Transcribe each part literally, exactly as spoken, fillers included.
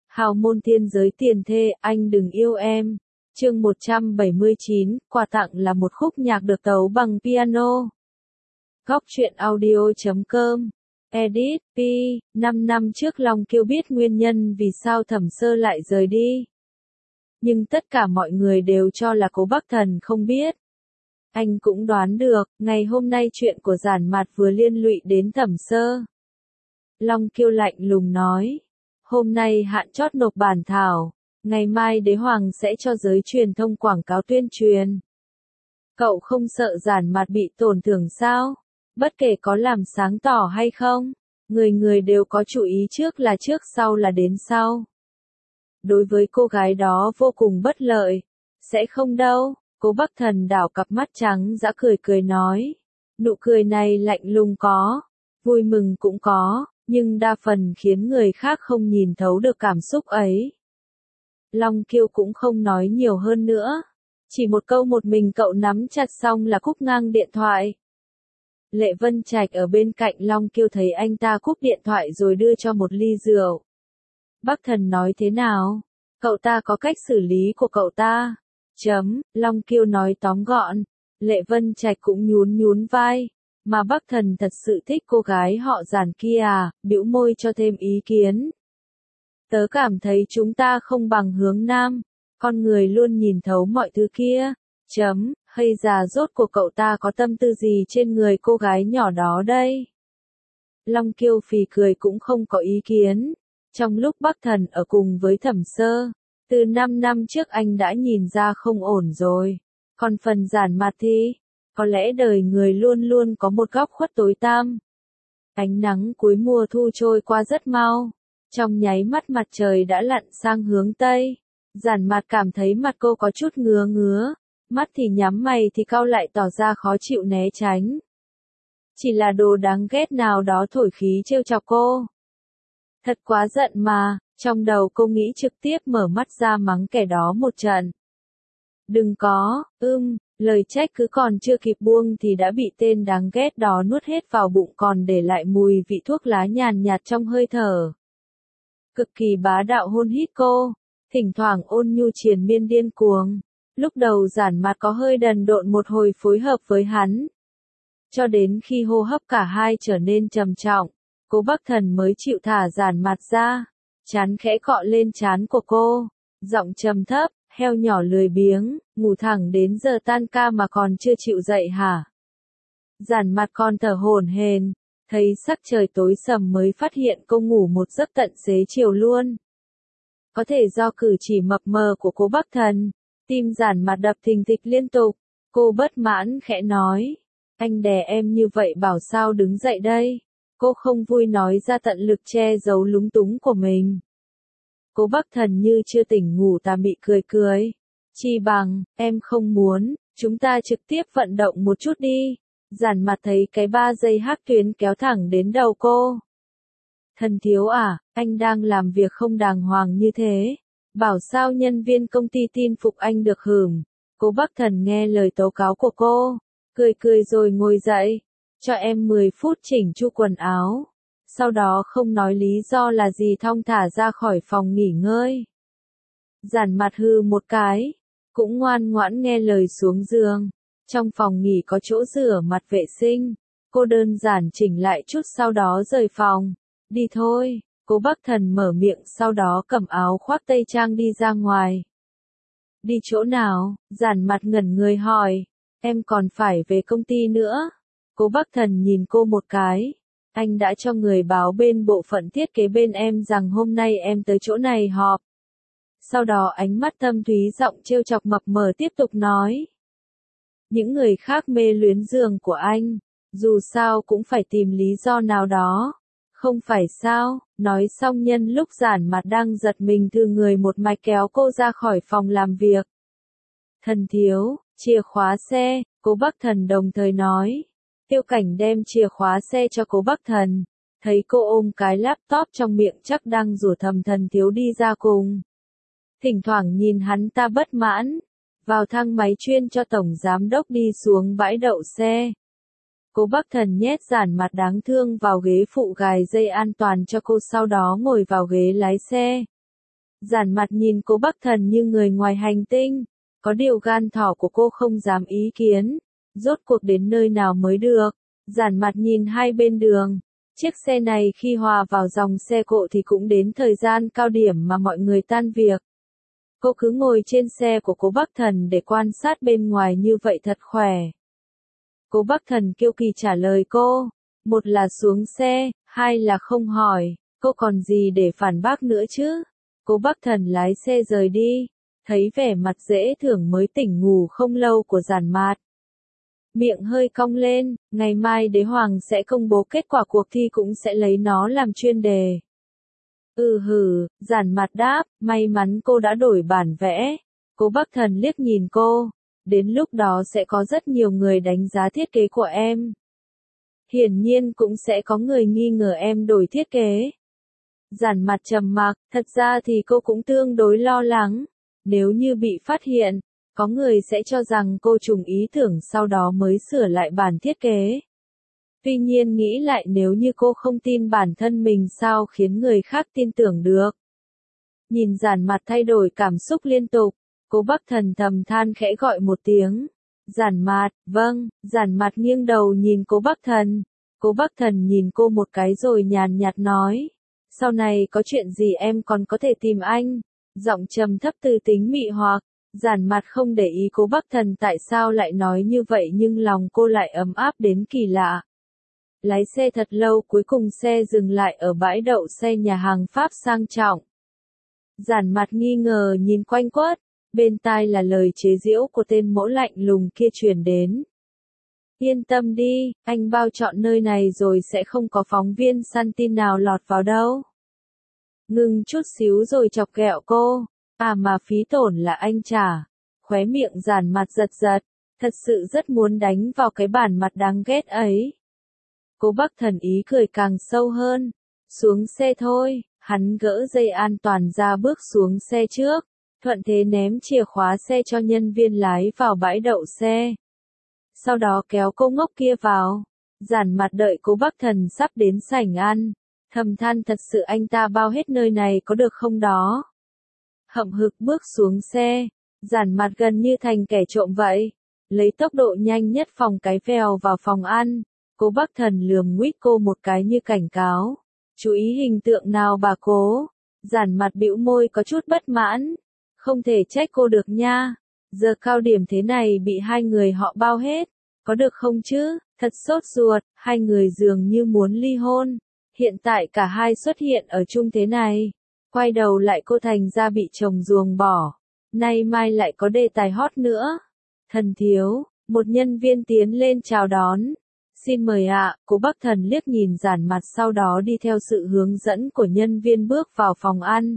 Hào môn thiên giới tiền thê, anh đừng yêu em. Chương một trăm bảy mươi chín, quà tặng là một khúc nhạc được tấu bằng piano. Góc truyện audio chấm com. Edit, P. Năm năm trước Long Kiêu biết nguyên nhân vì sao Thẩm Sơ lại rời đi. Nhưng tất cả mọi người đều cho là Cố Bắc Thần không biết. Anh cũng đoán được, ngày hôm nay chuyện của Giản Mạt vừa liên lụy đến Thẩm Sơ. Long Kiêu lạnh lùng nói. Hôm nay hạn chót nộp bản thảo, ngày mai đế hoàng sẽ cho giới truyền thông quảng cáo tuyên truyền. Cậu không sợ Giản Mạt bị tổn thương sao? Bất kể có làm sáng tỏ hay không, người người đều có chủ ý trước là trước sau là đến sau. Đối với cô gái đó vô cùng bất lợi. Sẽ không đâu, Cố Bắc Thần đảo cặp mắt trắng dã cười cười nói. Nụ cười này lạnh lùng có, vui mừng cũng có, nhưng đa phần khiến người khác không nhìn thấu được cảm xúc ấy. Long Kiêu cũng không nói nhiều hơn nữa. Chỉ một câu một mình cậu nắm chặt xong là cúp ngang điện thoại. Lệ Vân Trạch ở bên cạnh Long Kiêu thấy anh ta cúp điện thoại rồi đưa cho một ly rượu. Bắc Thần nói thế nào? Cậu ta có cách xử lý của cậu ta. Chấm, Long Kiêu nói tóm gọn. Lệ Vân Trạch cũng nhún nhún vai. Mà Bắc Thần thật sự thích cô gái họ Giản kia à, bĩu môi cho thêm ý kiến. Tớ cảm thấy chúng ta không bằng hướng nam. Con người luôn nhìn thấu mọi thứ kia. Chấm, hay già rốt của cậu ta có tâm tư gì trên người cô gái nhỏ đó đây? Long Kiêu phì cười cũng không có ý kiến. Trong lúc Bắc Thần ở cùng với Thẩm Sơ, từ năm năm trước anh đã nhìn ra không ổn rồi. Còn phần Giản Mạt thì, có lẽ đời người luôn luôn có một góc khuất tối tăm. Ánh nắng cuối mùa thu trôi qua rất mau. Trong nháy mắt mặt trời đã lặn sang hướng Tây. Giản Mạt cảm thấy mặt cô có chút ngứa ngứa. Mắt thì nhắm mày thì cau lại tỏ ra khó chịu né tránh. Chỉ là đồ đáng ghét nào đó thổi khí trêu chọc cô. Thật quá giận mà, trong đầu cô nghĩ trực tiếp mở mắt ra mắng kẻ đó một trận. Đừng có, ưm, lời trách cứ còn chưa kịp buông thì đã bị tên đáng ghét đó nuốt hết vào bụng còn để lại mùi vị thuốc lá nhàn nhạt trong hơi thở. Cực kỳ bá đạo hôn hít cô, thỉnh thoảng ôn nhu triền miên điên cuồng. Lúc đầu Giản Mạt có hơi đần độn một hồi phối hợp với hắn. Cho đến khi hô hấp cả hai trở nên trầm trọng, Cố Bắc Thần mới chịu thả Giản Mạt ra. Chán khẽ cọ lên trán của cô, giọng trầm thấp, heo nhỏ lười biếng, ngủ thẳng đến giờ tan ca mà còn chưa chịu dậy hả? Giản Mạt còn thở hổn hển, thấy sắc trời tối sầm mới phát hiện cô ngủ một giấc tận xế chiều luôn. Có thể do cử chỉ mập mờ của Cố Bắc Thần, tim Giản Mạt đập thình thịch liên tục. Cô bất mãn khẽ nói, anh đè em như vậy bảo sao đứng dậy đây? Cô không vui nói ra tận lực che giấu lúng túng của mình. Cố Bắc Thần như chưa tỉnh ngủ tà mị cười cười. Chi bằng, em không muốn, chúng ta trực tiếp vận động một chút đi. Giản Mạt thấy cái ba dây hắc tuyến kéo thẳng đến đầu cô. Thần thiếu à, anh đang làm việc không đàng hoàng như thế. Bảo sao nhân viên công ty tin phục anh được hưởng. Cố Bắc Thần nghe lời tố cáo của cô, cười cười rồi ngồi dậy. Cho em mười phút chỉnh chu quần áo. Sau đó không nói lý do là gì thong thả ra khỏi phòng nghỉ ngơi. Giản Mạt hư một cái, cũng ngoan ngoãn nghe lời xuống giường. Trong phòng nghỉ có chỗ rửa mặt vệ sinh. Cô đơn giản chỉnh lại chút sau đó rời phòng. Đi thôi, Cố Bắc Thần mở miệng sau đó cầm áo khoác tây trang đi ra ngoài. Đi chỗ nào? Giản Mạt ngẩn người hỏi. Em còn phải về công ty nữa. Cố Bắc Thần nhìn cô một cái. Anh đã cho người báo bên bộ phận thiết kế bên em rằng hôm nay em tới chỗ này họp. Sau đó ánh mắt thâm thúy giọng trêu chọc mập mờ tiếp tục nói. Những người khác mê luyến giường của anh, dù sao cũng phải tìm lý do nào đó. Không phải sao? Nói xong nhân lúc Giản Mạt đang giật mình từ người một mạch kéo cô ra khỏi phòng làm việc. Thần thiếu, chìa khóa xe, Cố Bắc Thần đồng thời nói. Tiêu Cảnh đem chìa khóa xe cho Cố Bắc Thần. Thấy cô ôm cái laptop trong miệng chắc đang rủa thầm thần thiếu đi ra cùng. Thỉnh thoảng nhìn hắn ta bất mãn. Vào thang máy chuyên cho tổng giám đốc đi xuống bãi đậu xe. Cố Bắc Thần nhét Giản Mạt đáng thương vào ghế phụ gài dây an toàn cho cô sau đó ngồi vào ghế lái xe. Giản Mặt nhìn Cố Bắc Thần như người ngoài hành tinh, có điều gan thỏ của cô không dám ý kiến, rốt cuộc đến nơi nào mới được. Giản Mặt nhìn hai bên đường, chiếc xe này khi hòa vào dòng xe cộ thì cũng đến thời gian cao điểm mà mọi người tan việc. Cô cứ ngồi trên xe của Cố Bắc Thần để quan sát bên ngoài như vậy thật khỏe. Cố Bắc Thần kiêu kỳ trả lời cô, một là xuống xe, hai là không hỏi, cô còn gì để phản bác nữa chứ. Cố Bắc Thần lái xe rời đi, thấy vẻ mặt dễ thương mới tỉnh ngủ không lâu của Giản Mặt. Miệng hơi cong lên, ngày mai Đế Hoàng sẽ công bố kết quả cuộc thi cũng sẽ lấy nó làm chuyên đề. Ừ hừ, Giản Mặt đáp, may mắn cô đã đổi bản vẽ. Cố Bắc Thần liếc nhìn cô, đến lúc đó sẽ có rất nhiều người đánh giá thiết kế của em. Hiển nhiên cũng sẽ có người nghi ngờ em đổi thiết kế. Giản Mặt trầm mặc, thật ra thì cô cũng tương đối lo lắng. Nếu như bị phát hiện, có người sẽ cho rằng cô trùng ý tưởng sau đó mới sửa lại bản thiết kế. Tuy nhiên nghĩ lại nếu như cô không tin bản thân mình sao khiến người khác tin tưởng được. Nhìn Giản Mặt thay đổi cảm xúc liên tục, Cố Bắc Thần thầm than khẽ gọi một tiếng. Giản Mặt, vâng, Giản Mặt nghiêng đầu nhìn Cố Bắc Thần. Cố Bắc Thần nhìn cô một cái rồi nhàn nhạt nói. Sau này có chuyện gì em còn có thể tìm anh. Giọng trầm thấp từ tính mị hoặc. Giản Mặt không để ý Cố Bắc Thần tại sao lại nói như vậy nhưng lòng cô lại ấm áp đến kỳ lạ. Lái xe thật lâu cuối cùng xe dừng lại ở bãi đậu xe nhà hàng Pháp sang trọng. Giản Mặt nghi ngờ nhìn quanh quất, bên tai là lời chế giễu của tên mỗ lạnh lùng kia truyền đến. Yên tâm đi, anh bao trọn nơi này rồi sẽ không có phóng viên săn tin nào lọt vào đâu. Ngừng chút xíu rồi chọc ghẹo cô, à mà phí tổn là anh trả. Khóe miệng Giản Mặt giật giật, thật sự rất muốn đánh vào cái bản mặt đáng ghét ấy. Cố Bắc Thần ý cười càng sâu hơn. Xuống xe thôi, hắn gỡ dây an toàn ra bước xuống xe trước, thuận thế ném chìa khóa xe cho nhân viên lái vào bãi đậu xe. Sau đó kéo cô ngốc kia vào. Giản Mặt đợi Cố Bắc Thần sắp đến sảnh ăn, thầm than thật sự anh ta bao hết nơi này có được không đó. Hậm hực bước xuống xe, Giản Mặt gần như thành kẻ trộm vậy, lấy tốc độ nhanh nhất phòng cái vèo vào phòng ăn. Cố Bắc Thần lườm nguýt cô một cái như cảnh cáo. Chú ý hình tượng nào bà Cố. Giản Mặt bĩu môi có chút bất mãn. Không thể trách cô được nha. Giờ cao điểm thế này bị hai người họ bao hết. Có được không chứ? Thật sốt ruột, hai người dường như muốn ly hôn. Hiện tại cả hai xuất hiện ở chung thế này. Quay đầu lại cô thành ra bị chồng ruồng bỏ. Nay mai lại có đề tài hot nữa. Thần thiếu, một nhân viên tiến lên chào đón. Xin mời ạ, Cố Bắc Thần liếc nhìn Giản Mặt sau đó đi theo sự hướng dẫn của nhân viên bước vào phòng ăn.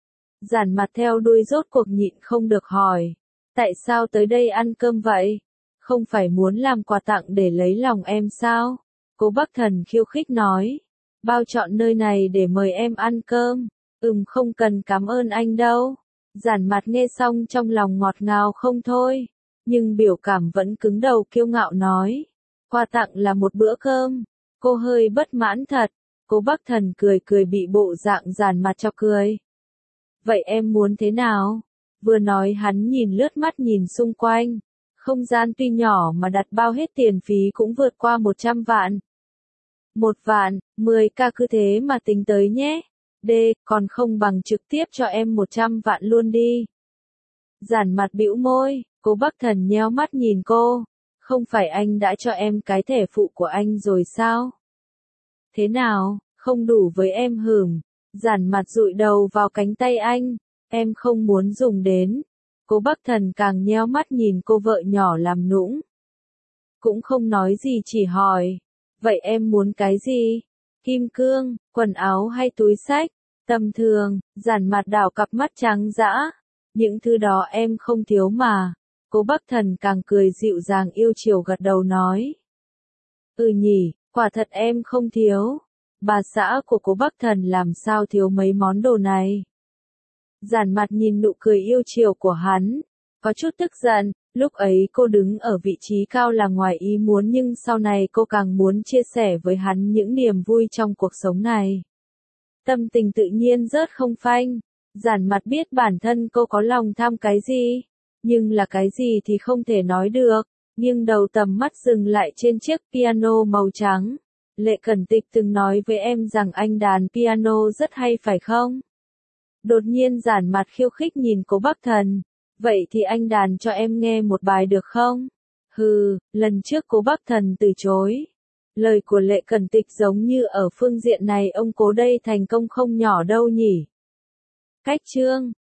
Giản Mặt theo đuôi rốt cuộc nhịn không được hỏi. Tại sao tới đây ăn cơm vậy? Không phải muốn làm quà tặng để lấy lòng em sao? Cố Bắc Thần khiêu khích nói. Bao chọn nơi này để mời em ăn cơm. Ừm không cần cảm ơn anh đâu. Giản Mặt nghe xong trong lòng ngọt ngào không thôi. Nhưng biểu cảm vẫn cứng đầu kiêu ngạo nói. Quà tặng là một bữa cơm. Cô hơi bất mãn thật. Cố Bắc Thần cười cười bị bộ dạng Giản Mặt cho cười. Vậy em muốn thế nào? Vừa nói hắn nhìn lướt mắt nhìn xung quanh. Không gian tuy nhỏ mà đặt bao hết tiền phí cũng vượt qua một trăm vạn. Một vạn, mười ca cứ thế mà tính tới nhé. D, còn không bằng trực tiếp cho em một trăm vạn luôn đi. Giản Mặt bĩu môi, Cố Bắc Thần nheo mắt nhìn cô. Không phải anh đã cho em cái thẻ phụ của anh rồi sao? Thế nào, không đủ với em hửm. Giản Mặt dụi đầu vào cánh tay anh. Em không muốn dùng đến. Cố Bắc Thần càng nheo mắt nhìn cô vợ nhỏ làm nũng. Cũng không nói gì chỉ hỏi. Vậy em muốn cái gì? Kim cương, quần áo hay túi xách? Tầm thường, Giản Mặt đảo cặp mắt trắng dã. Những thứ đó em không thiếu mà. Cố Bắc Thần càng cười dịu dàng yêu chiều gật đầu nói. Ừ nhỉ, quả thật em không thiếu. Bà xã của Cố Bắc Thần làm sao thiếu mấy món đồ này. Giản Mặt nhìn nụ cười yêu chiều của hắn. Có chút tức giận, lúc ấy cô đứng ở vị trí cao là ngoài ý muốn nhưng sau này cô càng muốn chia sẻ với hắn những niềm vui trong cuộc sống này. Tâm tình tự nhiên rớt không phanh. Giản Mặt biết bản thân cô có lòng tham cái gì, nhưng là cái gì thì không thể nói được, nhưng đầu tầm mắt dừng lại trên chiếc piano màu trắng. Lệ Cẩn Tịch từng nói với em rằng anh đàn piano rất hay phải không? Đột nhiên Giản Mặt khiêu khích nhìn Cố Bắc Thần. Vậy thì anh đàn cho em nghe một bài được không? Hừ, lần trước Cố Bắc Thần từ chối. Lời của Lệ Cẩn Tịch giống như ở phương diện này ông Cố đây thành công không nhỏ đâu nhỉ. Cách chương